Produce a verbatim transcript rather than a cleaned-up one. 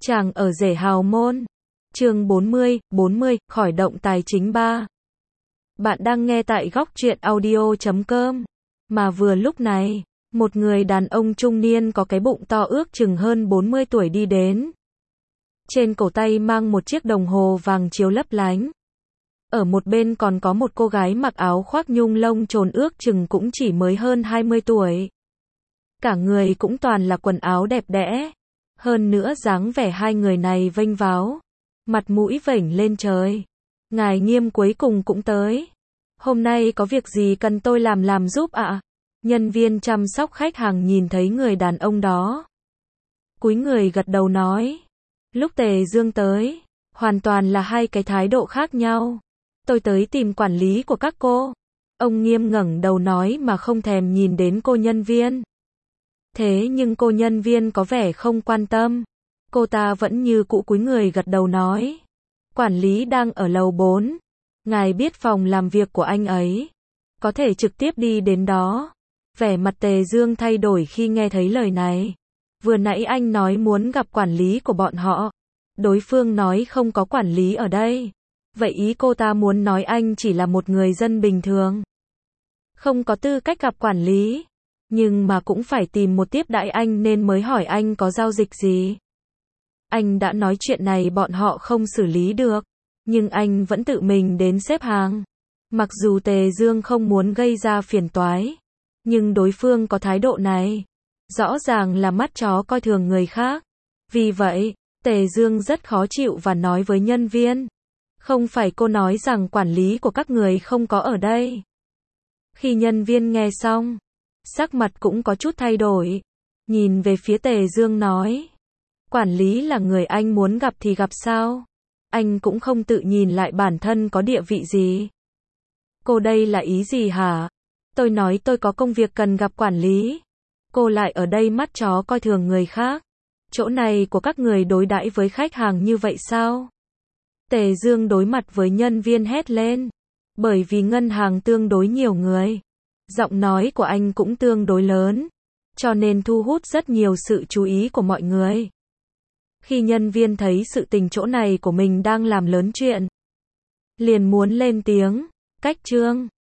Chàng ở rể hào môn. Chương bốn mươi, bốn mươi, khỏi động tài chính ba. Bạn đang nghe tại góc truyện audio chấm com. Mà vừa lúc này, một người đàn ông trung niên có cái bụng to ước chừng hơn bốn mươi tuổi đi đến. Trên cổ tay mang một chiếc đồng hồ vàng chiếu lấp lánh. Ở một bên còn có một cô gái mặc áo khoác nhung lông trồn ước chừng cũng chỉ mới hơn hai mươi tuổi. Cả người cũng toàn là quần áo đẹp đẽ. Hơn nữa dáng vẻ hai người này vênh váo, mặt mũi vểnh lên trời. Ngài Nghiêm cuối cùng cũng tới. Hôm nay có việc gì cần tôi làm làm giúp ạ? À? Nhân viên chăm sóc khách hàng nhìn thấy người đàn ông đó, cúi người gật đầu nói. Lúc Tề Dương tới, hoàn toàn là hai cái thái độ khác nhau. Tôi tới tìm quản lý của các cô. Ông Nghiêm ngẩng đầu nói mà không thèm nhìn đến cô nhân viên. Thế nhưng cô nhân viên có vẻ không quan tâm. Cô ta vẫn như cũ cúi người gật đầu nói. Quản lý đang ở lầu bốn. Ngài biết phòng làm việc của anh ấy. Có thể trực tiếp đi đến đó. Vẻ mặt Tề Dương thay đổi khi nghe thấy lời này. Vừa nãy anh nói muốn gặp quản lý của bọn họ. Đối phương nói không có quản lý ở đây. Vậy ý cô ta muốn nói anh chỉ là một người dân bình thường, không có tư cách gặp quản lý. Nhưng mà cũng phải tìm một tiếp đãi anh nên mới hỏi anh có giao dịch gì. Anh đã nói chuyện này bọn họ không xử lý được. Nhưng anh vẫn tự mình đến xếp hàng. Mặc dù Tề Dương không muốn gây ra phiền toái. Nhưng đối phương có thái độ này. Rõ ràng là mắt chó coi thường người khác. Vì vậy, Tề Dương rất khó chịu và nói với nhân viên. Không phải cô nói rằng quản lý của các người không có ở đây. Khi nhân viên nghe xong, sắc mặt cũng có chút thay đổi. Nhìn về phía Tề Dương nói. Quản lý là người anh muốn gặp thì gặp sao? Anh cũng không tự nhìn lại bản thân có địa vị gì. Cô đây là ý gì hả? Tôi nói tôi có công việc cần gặp quản lý. Cô lại ở đây mắt chó coi thường người khác. Chỗ này của các người đối đãi với khách hàng như vậy sao? Tề Dương đối mặt với nhân viên hét lên. Bởi vì ngân hàng tương đối nhiều người. Giọng nói của anh cũng tương đối lớn. Cho nên thu hút rất nhiều sự chú ý của mọi người. Khi nhân viên thấy sự tình chỗ này của mình đang làm lớn chuyện, liền muốn lên tiếng. Cách Trương,